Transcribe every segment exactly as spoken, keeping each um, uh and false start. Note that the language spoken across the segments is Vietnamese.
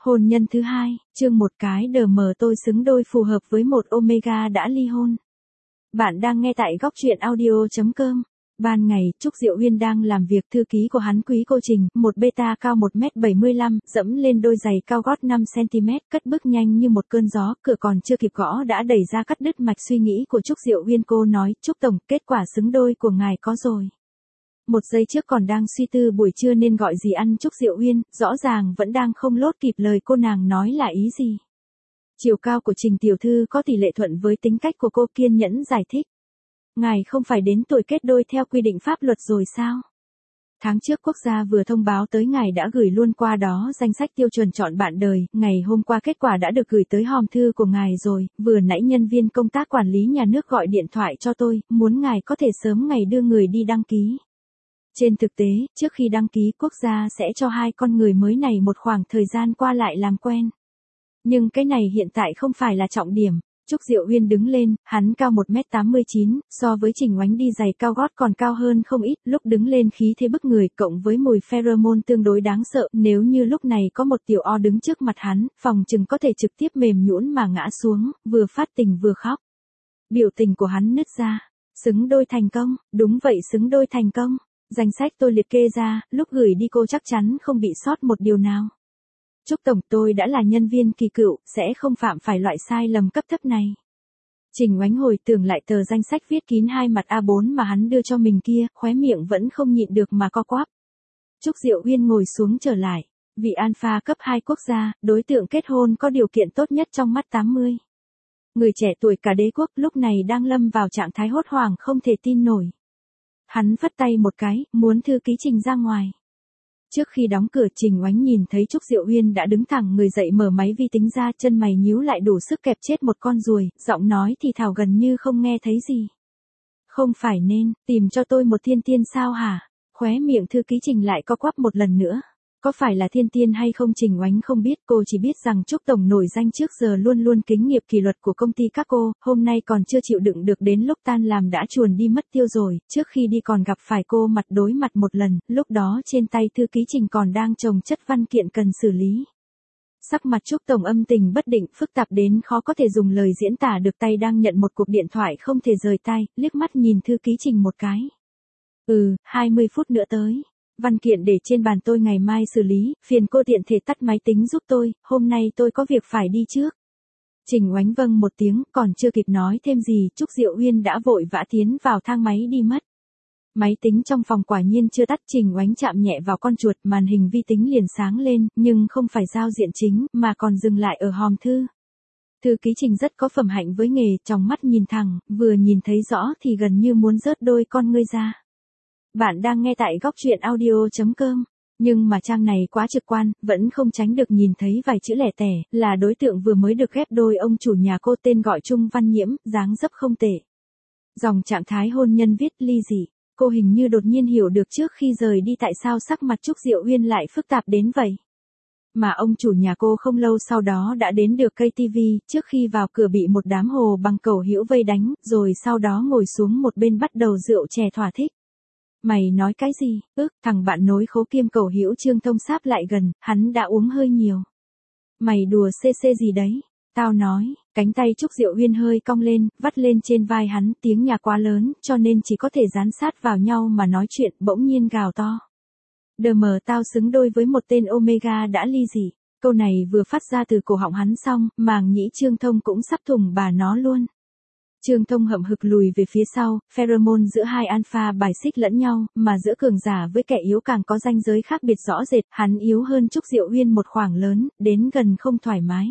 Hôn nhân thứ hai, chương một cái đờ mờ tôi xứng đôi phù hợp với một Omega đã ly hôn. Bạn đang nghe tại góc truyện audio chấm com. Ban ngày, Trúc Diệu Huyên đang làm việc, thư ký của hắn Quý Cô Trình, một beta cao một mét bảy mươi lăm, dẫm lên đôi giày cao gót năm xăng ti mét, cất bước nhanh như một cơn gió, cửa còn chưa kịp gõ đã đẩy ra cắt đứt mạch suy nghĩ của Trúc Diệu Huyên. Cô nói, Trúc Tổng, kết quả xứng đôi của ngài có rồi. Một giây trước còn đang suy tư buổi trưa nên gọi gì ăn, Trúc Diệu Huyên, rõ ràng vẫn đang không lốt kịp lời cô nàng nói là ý gì. Chiều cao của Trình tiểu thư có tỷ lệ thuận với tính cách của cô, kiên nhẫn giải thích. Ngài không phải đến tuổi kết đôi theo quy định pháp luật rồi sao? Tháng trước quốc gia vừa thông báo tới ngài đã gửi luôn qua đó danh sách tiêu chuẩn chọn bạn đời, ngày hôm qua kết quả đã được gửi tới hòm thư của ngài rồi, vừa nãy nhân viên công tác quản lý nhà nước gọi điện thoại cho tôi, muốn ngài có thể sớm ngày đưa người đi đăng ký. Trên thực tế, trước khi đăng ký quốc gia sẽ cho hai con người mới này một khoảng thời gian qua lại làm quen. Nhưng cái này hiện tại không phải là trọng điểm. Trúc Diệu Huyên đứng lên, hắn cao một mét tám mươi chín, so với Trình Oánh đi giày cao gót còn cao hơn không ít, lúc đứng lên khí thế bức người cộng với mùi pheromone tương đối đáng sợ, nếu như lúc này có một tiểu o đứng trước mặt hắn, phòng chừng có thể trực tiếp mềm nhũn mà ngã xuống, vừa phát tình vừa khóc. Biểu tình của hắn nứt ra, xứng đôi thành công, đúng vậy xứng đôi thành công, danh sách tôi liệt kê ra, lúc gửi đi cô chắc chắn không bị sót một điều nào. Trúc Tổng, tôi đã là nhân viên kỳ cựu, sẽ không phạm phải loại sai lầm cấp thấp này. Trình Oánh hồi tưởng lại tờ danh sách viết kín hai mặt A bốn mà hắn đưa cho mình kia, khóe miệng vẫn không nhịn được mà co quắp. Trúc Diệu Huyên ngồi xuống trở lại, vị alpha cấp hai quốc gia, đối tượng kết hôn có điều kiện tốt nhất trong mắt tám mươi. Người trẻ tuổi cả đế quốc lúc này đang lâm vào trạng thái hốt hoảng không thể tin nổi. Hắn phất tay một cái, muốn thư ký Trình ra ngoài. Trước khi đóng cửa, Trình Oánh nhìn thấy Trúc Diệu Huyên đã đứng thẳng người dậy, mở máy vi tính ra, chân mày nhíu lại đủ sức kẹp chết một con ruồi, giọng nói thì thào gần như không nghe thấy gì. Không phải nên, tìm cho tôi một thiên tiên sao hả? Khóe miệng thư ký Trình lại co quắp một lần nữa. Có phải là thiên tiên hay không Trình Oánh không biết, cô chỉ biết rằng Trúc Tổng nổi danh trước giờ luôn luôn kính nghiệp kỷ luật của công ty các cô, hôm nay còn chưa chịu đựng được đến lúc tan làm đã chuồn đi mất tiêu rồi, trước khi đi còn gặp phải cô mặt đối mặt một lần, lúc đó trên tay thư ký Trình còn đang chồng chất văn kiện cần xử lý. Sắc mặt Trúc Tổng âm tình bất định, phức tạp đến khó có thể dùng lời diễn tả được, tay đang nhận một cuộc điện thoại không thể rời tay, liếc mắt nhìn thư ký Trình một cái. Ừ, hai mươi phút nữa tới. Văn kiện để trên bàn tôi ngày mai xử lý, phiền cô tiện thể tắt máy tính giúp tôi, hôm nay tôi có việc phải đi trước. Trình Oánh vâng một tiếng, còn chưa kịp nói thêm gì, Trúc Diệu Huyên đã vội vã tiến vào thang máy đi mất. Máy tính trong phòng quả nhiên chưa tắt, Trình Oánh chạm nhẹ vào con chuột, màn hình vi tính liền sáng lên, nhưng không phải giao diện chính, mà còn dừng lại ở hòm thư. Thư ký Trình rất có phẩm hạnh với nghề, trong mắt nhìn thẳng, vừa nhìn thấy rõ thì gần như muốn rớt đôi con ngươi ra. Bạn đang nghe tại góc truyện audio chấm com, nhưng mà trang này quá trực quan, vẫn không tránh được nhìn thấy vài chữ lẻ tẻ, là đối tượng vừa mới được ghép đôi ông chủ nhà cô, tên gọi Trung Văn Nhiễm, dáng dấp không tệ. Dòng trạng thái hôn nhân viết ly dị, cô hình như đột nhiên hiểu được trước khi rời đi tại sao sắc mặt Trúc Diệu Huyên lại phức tạp đến vậy. Mà ông chủ nhà cô không lâu sau đó đã đến được ca tê vê, trước khi vào cửa bị một đám hồ bằng cầu hữu vây đánh, rồi sau đó ngồi xuống một bên bắt đầu rượu chè thỏa thích. Mày nói cái gì? Ước, thằng bạn nối khố kiêm cầu hữu Trương Thông sáp lại gần, hắn đã uống hơi nhiều. Mày đùa xê xê gì đấy? Tao nói, cánh tay Trúc Diệu Huyên hơi cong lên, vắt lên trên vai hắn, tiếng nhà quá lớn, cho nên chỉ có thể dán sát vào nhau mà nói chuyện, bỗng nhiên gào to. Đờ mờ tao xứng đôi với một tên Omega đã ly dị. Câu này vừa phát ra từ cổ họng hắn xong, màng nhĩ Trương Thông cũng sắp thủng bà nó luôn. Trương Thông hậm hực lùi về phía sau, pheromone giữa hai alpha bài xích lẫn nhau, mà giữa cường giả với kẻ yếu càng có ranh giới khác biệt rõ rệt, hắn yếu hơn Trúc Diệu Huyên một khoảng lớn, đến gần không thoải mái.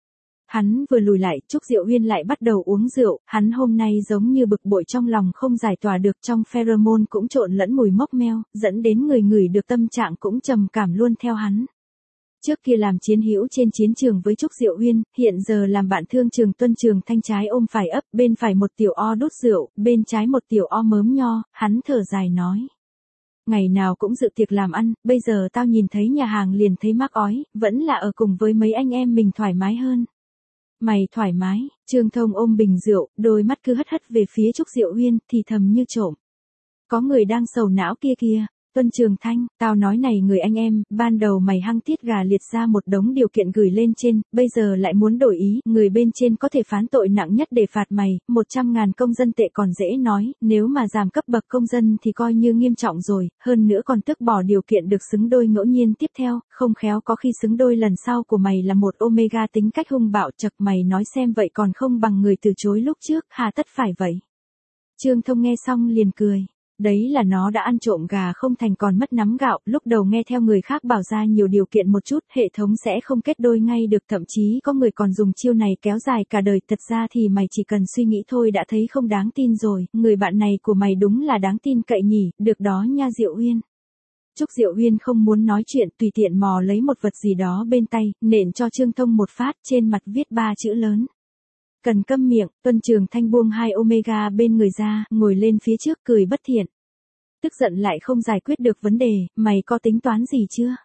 Hắn vừa lùi lại, Trúc Diệu Huyên lại bắt đầu uống rượu, hắn hôm nay giống như bực bội trong lòng không giải tỏa được, trong pheromone cũng trộn lẫn mùi mốc meo, dẫn đến người ngửi được tâm trạng cũng trầm cảm luôn theo hắn. Trước kia làm chiến hữu trên chiến trường với Trúc Diệu Huyên, hiện giờ làm bạn thương Trường Tuân Trường Thanh, trái ôm phải ấp, bên phải một tiểu o đút rượu, bên trái một tiểu o mớm nho, hắn thở dài nói. Ngày nào cũng dự tiệc làm ăn, bây giờ tao nhìn thấy nhà hàng liền thấy mắc ói, vẫn là ở cùng với mấy anh em mình thoải mái hơn. Mày thoải mái, Trương Thông ôm bình rượu, đôi mắt cứ hất hất về phía Trúc Diệu Huyên, thì thầm như trộm. Có người đang sầu não kia kìa. Tuân Trường Thanh, tao nói này người anh em, ban đầu mày hăng tiết gà liệt ra một đống điều kiện gửi lên trên, bây giờ lại muốn đổi ý, người bên trên có thể phán tội nặng nhất để phạt mày, một trăm ngàn công dân tệ còn dễ nói, nếu mà giảm cấp bậc công dân thì coi như nghiêm trọng rồi, hơn nữa còn tước bỏ điều kiện được xứng đôi ngẫu nhiên tiếp theo, không khéo có khi xứng đôi lần sau của mày là một Omega tính cách hung bạo chật mày nói xem vậy còn không bằng người từ chối lúc trước, hà tất phải vậy. Trương Thông nghe xong liền cười. Đấy là nó đã ăn trộm gà không thành còn mất nắm gạo, lúc đầu nghe theo người khác bảo ra nhiều điều kiện một chút, hệ thống sẽ không kết đôi ngay được, thậm chí có người còn dùng chiêu này kéo dài cả đời, thật ra thì mày chỉ cần suy nghĩ thôi đã thấy không đáng tin rồi, người bạn này của mày đúng là đáng tin cậy nhỉ, được đó nha Diệu Uyên. Trúc Diệu Uyên không muốn nói chuyện, tùy tiện mò lấy một vật gì đó bên tay, nện cho Trương Thông một phát, trên mặt viết ba chữ lớn. Cần câm miệng, Tuân Trường Thanh buông hai Omega bên người ra, ngồi lên phía trước cười bất thiện. Tức giận lại không giải quyết được vấn đề, mày có tính toán gì chưa?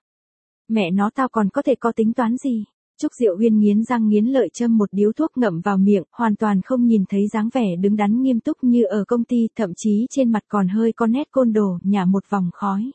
Mẹ nó tao còn có thể có tính toán gì? Trúc Diệu Uyên nghiến răng nghiến lợi châm một điếu thuốc ngậm vào miệng, hoàn toàn không nhìn thấy dáng vẻ đứng đắn nghiêm túc như ở công ty, thậm chí trên mặt còn hơi có nét côn đồ, nhả một vòng khói.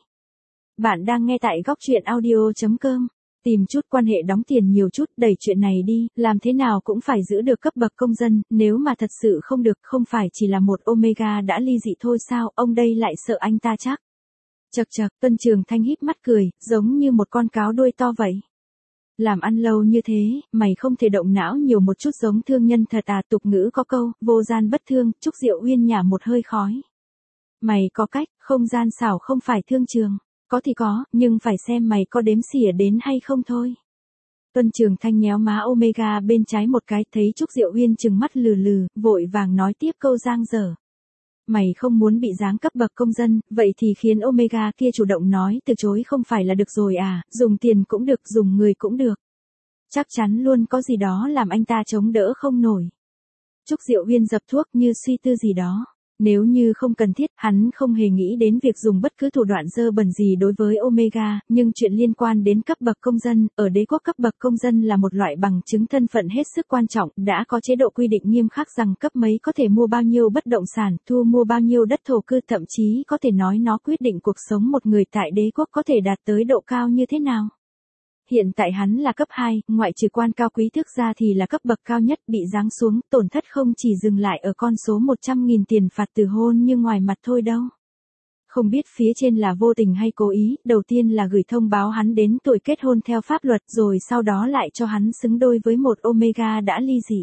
Bạn đang nghe tại góc truyện audio chấm com. Tìm chút quan hệ đóng tiền nhiều chút, đẩy chuyện này đi, làm thế nào cũng phải giữ được cấp bậc công dân, nếu mà thật sự không được, không phải chỉ là một Omega đã ly dị thôi sao, ông đây lại sợ anh ta chắc. Chật chật, Tuân Trường Thanh híp mắt cười, giống như một con cáo đuôi to vậy. Làm ăn lâu như thế, mày không thể động não nhiều một chút giống thương nhân thật à, tục ngữ có câu, vô gian bất thương, Trúc Diệu Uyên nhả một hơi khói. Mày có cách, không gian xảo không phải thương trường. Có thì có, nhưng phải xem mày có đếm xỉa đến hay không thôi. Tuân Trường Thanh nhéo má Omega bên trái một cái, thấy Trúc Diệu Uyên trừng mắt lừ lừ, vội vàng nói tiếp câu giang dở. Mày không muốn bị giáng cấp bậc công dân, vậy thì khiến Omega kia chủ động nói từ chối không phải là được rồi à, dùng tiền cũng được, dùng người cũng được. Chắc chắn luôn có gì đó làm anh ta chống đỡ không nổi. Trúc Diệu Uyên dập thuốc như suy tư gì đó. Nếu như không cần thiết, hắn không hề nghĩ đến việc dùng bất cứ thủ đoạn dơ bẩn gì đối với Omega, nhưng chuyện liên quan đến cấp bậc công dân, ở đế quốc cấp bậc công dân là một loại bằng chứng thân phận hết sức quan trọng, đã có chế độ quy định nghiêm khắc rằng cấp mấy có thể mua bao nhiêu bất động sản, thu mua bao nhiêu đất thổ cư, thậm chí có thể nói nó quyết định cuộc sống một người tại đế quốc có thể đạt tới độ cao như thế nào. Hiện tại hắn là cấp hai, ngoại trừ quan cao quý thức ra thì là cấp bậc cao nhất, bị giáng xuống, tổn thất không chỉ dừng lại ở con số một trăm nghìn tiền phạt từ hôn như ngoài mặt thôi đâu. Không biết phía trên là vô tình hay cố ý, đầu tiên là gửi thông báo hắn đến tuổi kết hôn theo pháp luật rồi sau đó lại cho hắn xứng đôi với một Omega đã ly dị.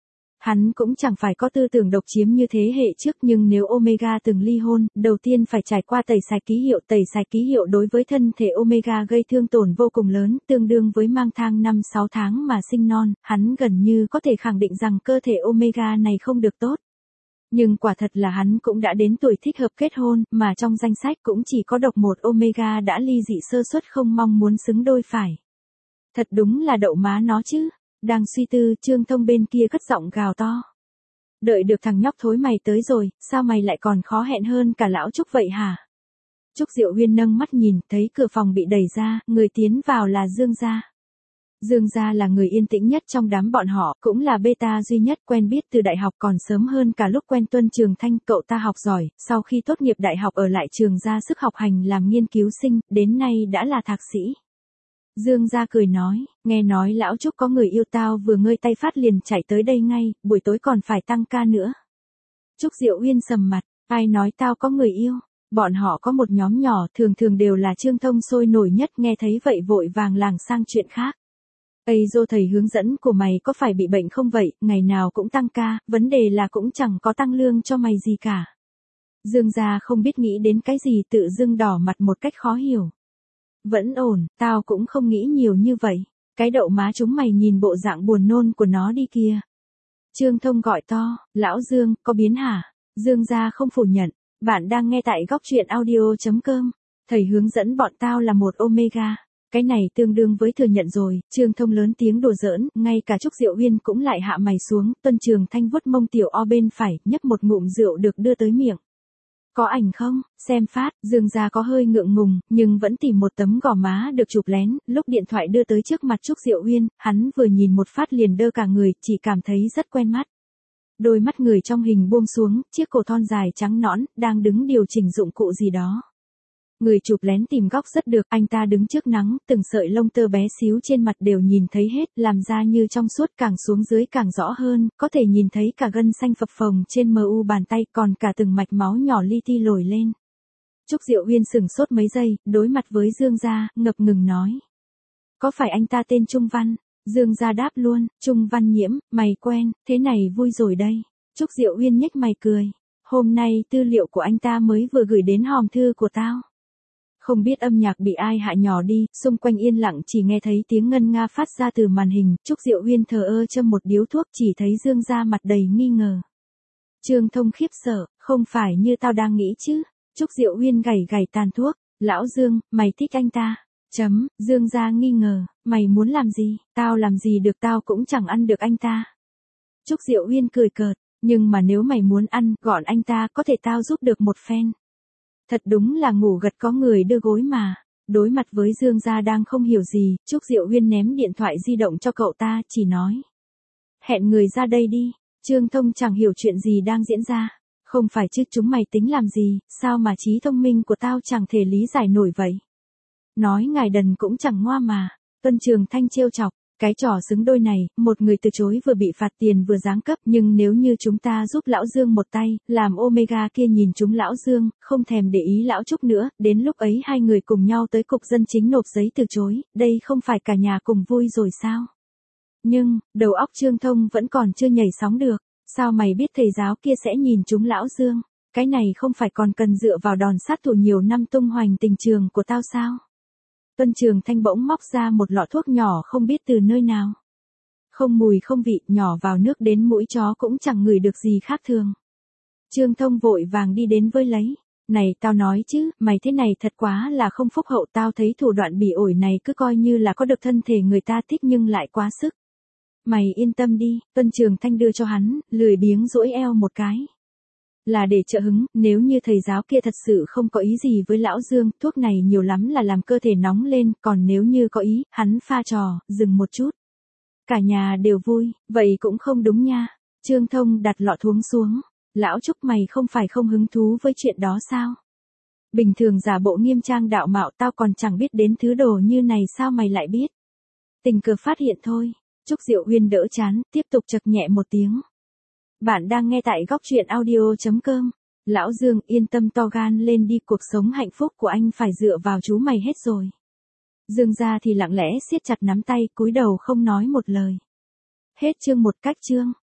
Hắn cũng chẳng phải có tư tưởng độc chiếm như thế hệ trước, nhưng nếu Omega từng ly hôn, đầu tiên phải trải qua tẩy sạch ký hiệu. Tẩy sạch ký hiệu đối với thân thể Omega gây thương tổn vô cùng lớn, tương đương với mang thai năm sáu tháng mà sinh non, hắn gần như có thể khẳng định rằng cơ thể Omega này không được tốt. Nhưng quả thật là hắn cũng đã đến tuổi thích hợp kết hôn, mà trong danh sách cũng chỉ có độc một Omega đã ly dị sơ suất không mong muốn xứng đôi phải. Thật đúng là đậu má nó chứ. Đang suy tư, Trương Thông bên kia cất giọng gào to. Đợi được thằng nhóc thối mày tới rồi, sao mày lại còn khó hẹn hơn cả lão Trúc vậy hả? Trúc Diệu Uyên nâng mắt nhìn, thấy cửa phòng bị đẩy ra, người tiến vào là Dương Gia. Dương Gia là người yên tĩnh nhất trong đám bọn họ, cũng là beta duy nhất, quen biết từ đại học còn sớm hơn cả lúc quen Tuân Trường Thanh, cậu ta học giỏi, sau khi tốt nghiệp đại học ở lại trường ra sức học hành làm nghiên cứu sinh, đến nay đã là thạc sĩ. Dương Gia cười nói, nghe nói lão Trúc có người yêu tao vừa ngơi tay phát liền chạy tới đây ngay, buổi tối còn phải tăng ca nữa. Trúc Diệu Uyên sầm mặt, ai nói tao có người yêu, bọn họ có một nhóm nhỏ, thường thường đều là Trương Thông sôi nổi nhất, nghe thấy vậy vội vàng lảng sang chuyện khác. Ây dô, thầy hướng dẫn của mày có phải bị bệnh không vậy, ngày nào cũng tăng ca, vấn đề là cũng chẳng có tăng lương cho mày gì cả. Dương Gia không biết nghĩ đến cái gì tự dưng đỏ mặt một cách khó hiểu. Vẫn ổn, tao cũng không nghĩ nhiều như vậy. Cái đậu má chúng mày nhìn bộ dạng buồn nôn của nó đi kìa. Trương Thông gọi to, lão Dương, có biến hả? Dương Gia không phủ nhận, bạn đang nghe tại góc truyện audio chấm com. Thầy hướng dẫn bọn tao là một Omega. Cái này tương đương với thừa nhận rồi, Trương Thông lớn tiếng đùa giỡn, ngay cả Trúc Diệu Uyên cũng lại hạ mày xuống, Tuân Trường Thanh vuốt mông tiểu o bên phải, nhấp một ngụm rượu được đưa tới miệng. Có ảnh không? Xem phát, Dương Gia có hơi ngượng ngùng, nhưng vẫn tìm một tấm gò má được chụp lén, lúc điện thoại đưa tới trước mặt Trúc Diệu Uyên, hắn vừa nhìn một phát liền đơ cả người, chỉ cảm thấy rất quen mắt. Đôi mắt người trong hình buông xuống, chiếc cổ thon dài trắng nõn, đang đứng điều chỉnh dụng cụ gì đó. Người chụp lén tìm góc rất được, anh ta đứng trước nắng, từng sợi lông tơ bé xíu trên mặt đều nhìn thấy hết, làm ra như trong suốt, càng xuống dưới càng rõ hơn, có thể nhìn thấy cả gân xanh phập phồng trên mờ u bàn tay, còn cả từng mạch máu nhỏ li ti lồi lên. Trúc Diệu Huyên sừng sốt mấy giây, đối mặt với Dương Gia, ngập ngừng nói. Có phải anh ta tên Trung Văn? Dương Gia đáp luôn, Trung Văn Nhiễm, mày quen, thế này vui rồi đây. Trúc Diệu Huyên nhếch mày cười. Hôm nay tư liệu của anh ta mới vừa gửi đến hòm thư của tao. Không biết âm nhạc bị ai hạ nhỏ đi, xung quanh yên lặng chỉ nghe thấy tiếng ngân nga phát ra từ màn hình, Trúc Diệu Huyên thờ ơ châm một điếu thuốc, chỉ thấy Dương Gia mặt đầy nghi ngờ. Trương Thông khiếp sợ, không phải như tao đang nghĩ chứ. Trúc Diệu Huyên gảy gảy tàn thuốc, lão Dương, mày thích anh ta. Chấm, Dương Gia nghi ngờ, mày muốn làm gì, tao làm gì được, tao cũng chẳng ăn được anh ta. Trúc Diệu Huyên cười cợt, nhưng mà nếu mày muốn ăn, gọn anh ta, có thể tao giúp được một phen. Thật đúng là ngủ gật có người đưa gối mà. Đối mặt với Dương Gia đang không hiểu gì, Trúc Diệu Huyên ném điện thoại di động cho cậu ta, chỉ nói. Hẹn người ra đây đi. Trương Thông chẳng hiểu chuyện gì đang diễn ra. Không phải chứ, chúng mày tính làm gì, sao mà trí thông minh của tao chẳng thể lý giải nổi vậy. Nói ngài đần cũng chẳng ngoa mà. Tuân Trường Thanh trêu chọc. Cái trò xứng đôi này, một người từ chối vừa bị phạt tiền vừa giáng cấp, nhưng nếu như chúng ta giúp lão Dương một tay, làm Omega kia nhìn chúng lão Dương, không thèm để ý lão Trúc nữa, đến lúc ấy hai người cùng nhau tới cục dân chính nộp giấy từ chối, đây không phải cả nhà cùng vui rồi sao? Nhưng, đầu óc Trương Thông vẫn còn chưa nhảy sóng được, sao mày biết thầy giáo kia sẽ nhìn chúng lão Dương? Cái này không phải còn cần dựa vào đòn sát thủ nhiều năm tung hoành tình trường của tao sao? Tuân Trường Thanh bỗng móc ra một lọ thuốc nhỏ không biết từ nơi nào. Không mùi không vị, nhỏ vào nước đến mũi chó cũng chẳng ngửi được gì khác thường. Trương Thông vội vàng đi đến với lấy. Này tao nói chứ, mày thế này thật quá là không phúc hậu, tao thấy thủ đoạn bỉ ổi này cứ coi như là có được thân thể người ta thích nhưng lại quá sức. Mày yên tâm đi, Tuân Trường Thanh đưa cho hắn, lười biếng duỗi eo một cái. Là để trợ hứng, nếu như thầy giáo kia thật sự không có ý gì với lão Dương, thuốc này nhiều lắm là làm cơ thể nóng lên, còn nếu như có ý, hắn pha trò, dừng một chút. Cả nhà đều vui, vậy cũng không đúng nha. Trương Thông đặt lọ thuốc xuống. Lão Trúc, mày không phải không hứng thú với chuyện đó sao? Bình thường giả bộ nghiêm trang đạo mạo, tao còn chẳng biết đến thứ đồ như này, sao mày lại biết? Tình cờ phát hiện thôi. Trúc Diệu Huyên đỡ chán, tiếp tục chật nhẹ một tiếng. Bạn đang nghe tại góc truyện audio chấm com. Lão Dương, yên tâm, to gan lên đi, cuộc sống hạnh phúc của anh phải dựa vào chú mày hết rồi. Dương Gia thì lặng lẽ siết chặt nắm tay, cúi đầu không nói một lời. Hết chương một. Cách chương.